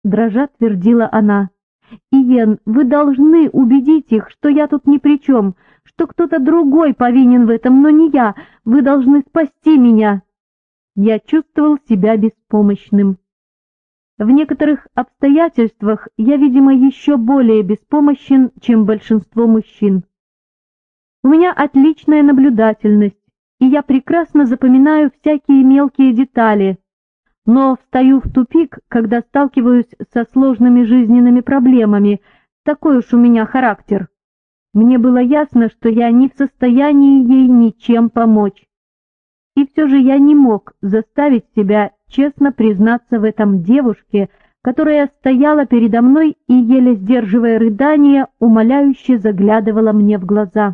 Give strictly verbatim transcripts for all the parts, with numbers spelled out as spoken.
дрожа твердила она. «Иен, вы должны убедить их, что я тут ни при чем, что кто-то другой повинен в этом, но не я. Вы должны спасти меня». Я чувствовал себя беспомощным. В некоторых обстоятельствах я, видимо, еще более беспомощен, чем большинство мужчин. У меня отличная наблюдательность, и я прекрасно запоминаю всякие мелкие детали, но встаю в тупик, когда сталкиваюсь со сложными жизненными проблемами. Такой уж у меня характер. Мне было ясно, что я не в состоянии ей ничем помочь. И все же я не мог заставить себя честно признаться в этом девушке, которая стояла передо мной и, еле сдерживая рыдания, умоляюще заглядывала мне в глаза.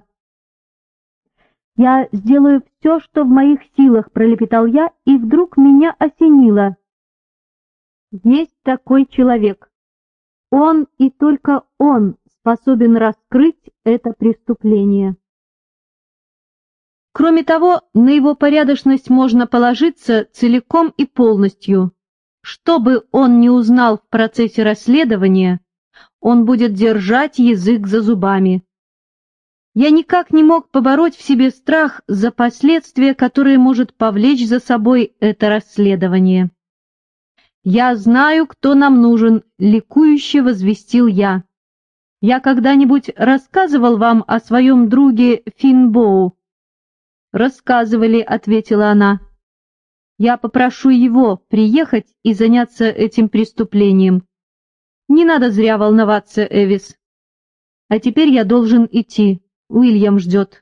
«Я сделаю все, что в моих силах», — пролепетал я, и вдруг меня осенило. Есть такой человек. Он и только он способен раскрыть это преступление. Кроме того, на его порядочность можно положиться целиком и полностью. Что бы он ни узнал в процессе расследования, он будет держать язык за зубами. Я никак не мог побороть в себе страх за последствия, которые может повлечь за собой это расследование. «Я знаю, кто нам нужен», — ликующе возвестил я. «Я когда-нибудь рассказывал вам о своем друге Финбоу?» «Рассказывали», — ответила она. «Я попрошу его приехать и заняться этим преступлением. Не надо зря волноваться, Эвис. А теперь я должен идти. Уильям ждет».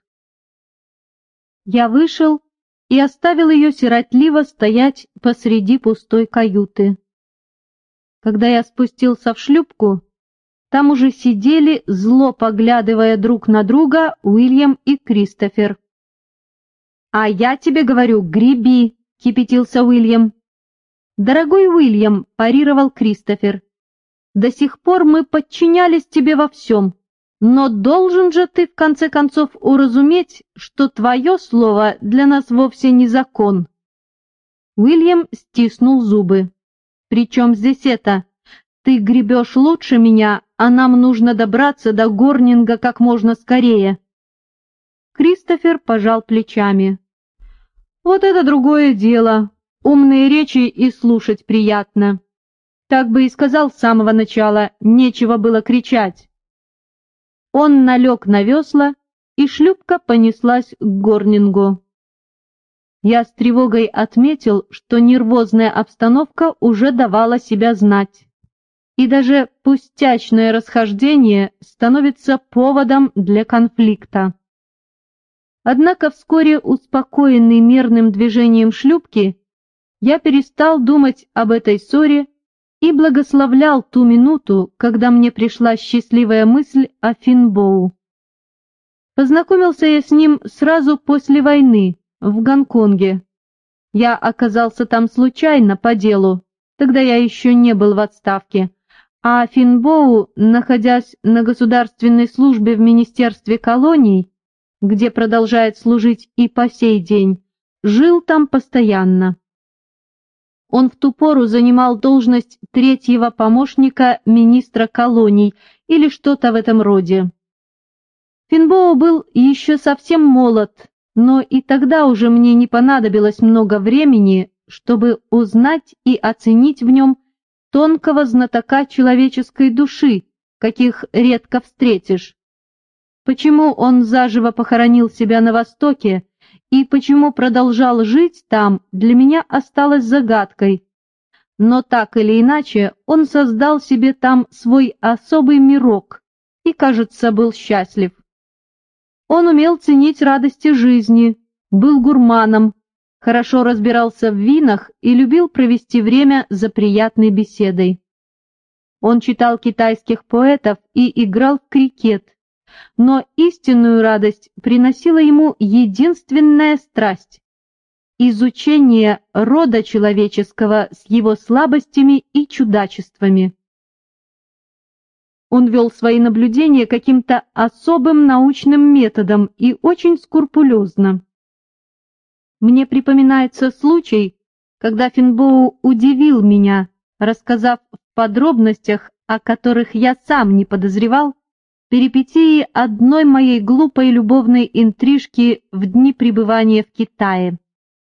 Я вышел и оставил ее сиротливо стоять посреди пустой каюты. Когда я спустился в шлюпку, там уже сидели, зло поглядывая друг на друга, Уильям и Кристофер. «А я тебе говорю, греби!» — кипятился Уильям. «Дорогой Уильям», — парировал Кристофер, — «до сих пор мы подчинялись тебе во всем. Но должен же ты, в конце концов, уразуметь, что твое слово для нас вовсе не закон». Уильям стиснул зубы. «При чем здесь это? Ты гребешь лучше меня, а нам нужно добраться до Горнинга как можно скорее». Кристофер пожал плечами. «Вот это другое дело. Умные речи и слушать приятно. Так бы и сказал с самого начала, нечего было кричать». Он налег на весла, и шлюпка понеслась к Горнингу. Я с тревогой отметил, что нервозная обстановка уже давала себя знать, и даже пустячное расхождение становится поводом для конфликта. Однако вскоре, успокоенный мерным движением шлюпки, я перестал думать об этой ссоре и благословлял ту минуту, когда мне пришла счастливая мысль о Финбоу. Познакомился я с ним сразу после войны, в Гонконге. Я оказался там случайно, по делу, тогда я еще не был в отставке, а Финбоу, находясь на государственной службе в Министерстве колоний, где продолжает служить и по сей день, жил там постоянно. Он в ту пору занимал должность третьего помощника министра колоний или что-то в этом роде. Финбоу был еще совсем молод, но и тогда уже мне не понадобилось много времени, чтобы узнать и оценить в нем тонкого знатока человеческой души, каких редко встретишь. Почему он заживо похоронил себя на Востоке и почему продолжал жить там, для меня осталось загадкой. Но так или иначе он создал себе там свой особый мирок и, кажется, был счастлив. Он умел ценить радости жизни, был гурманом, хорошо разбирался в винах и любил провести время за приятной беседой. Он читал китайских поэтов и играл в крикет, но истинную радость приносила ему единственная страсть — изучение рода человеческого с его слабостями и чудачествами. Он вел свои наблюдения каким-то особым научным методом и очень скрупулезно. Мне припоминается случай, когда Финбоу удивил меня, рассказав в подробностях, о которых я сам не подозревал, перипетии одной моей глупой любовной интрижки в дни пребывания в Китае.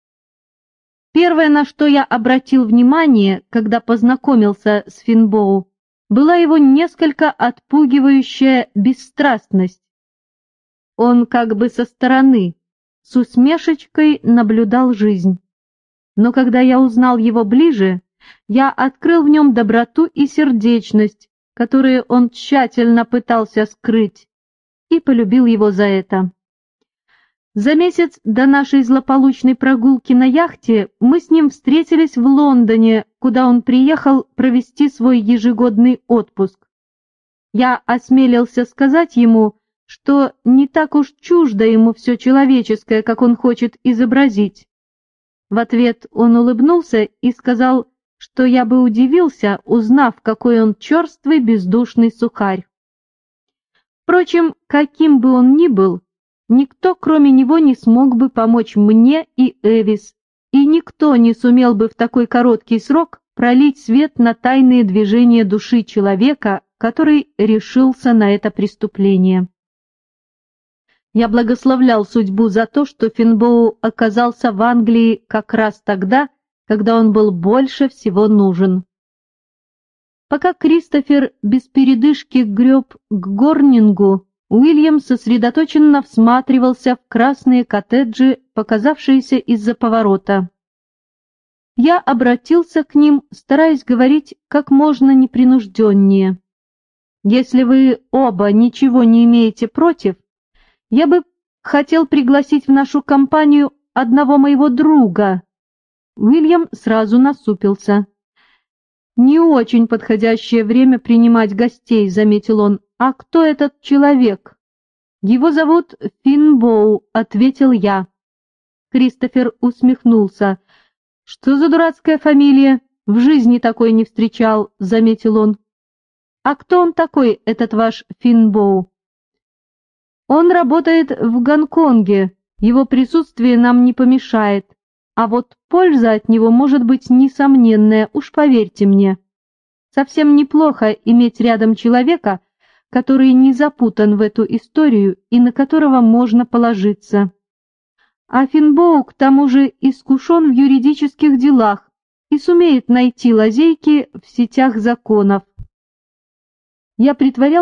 Первое, на что я обратил внимание, когда познакомился с Финбоу, была его несколько отпугивающая бесстрастность. Он как бы со стороны, с усмешечкой наблюдал жизнь. Но когда я узнал его ближе, я открыл в нем доброту и сердечность, которые он тщательно пытался скрыть, и полюбил его за это. За месяц до нашей злополучной прогулки на яхте мы с ним встретились в Лондоне, куда он приехал провести свой ежегодный отпуск. Я осмелился сказать ему, что не так уж чуждо ему все человеческое, как он хочет изобразить. В ответ он улыбнулся и сказал, что я бы удивился, узнав, какой он черствый, бездушный сухарь. Впрочем, каким бы он ни был, никто, кроме него, не смог бы помочь мне и Эвис, и никто не сумел бы в такой короткий срок пролить свет на тайные движения души человека, который решился на это преступление. Я благословлял судьбу за то, что Финбоу оказался в Англии как раз тогда, когда он был больше всего нужен. Пока Кристофер без передышки греб к Горнингу, Уильям сосредоточенно всматривался в красные коттеджи, показавшиеся из-за поворота. Я обратился к ним, стараясь говорить как можно непринужденнее. «Если вы оба ничего не имеете против, я бы хотел пригласить в нашу компанию одного моего друга». Уильям сразу насупился. «Не очень подходящее время принимать гостей», — заметил он. «А кто этот человек?» «Его зовут Финбоу», — ответил я. Кристофер усмехнулся. «Что за дурацкая фамилия? В жизни такой не встречал», — заметил он. «А кто он такой, этот ваш Финбоу?» «Он работает в Гонконге, его присутствие нам не помешает, а вот польза от него может быть несомненная, уж поверьте мне. Совсем неплохо иметь рядом человека, который не запутан в эту историю и на которого можно положиться. А Финбоу к тому же искушен в юридических делах и сумеет найти лазейки в сетях законов». Я притворялся,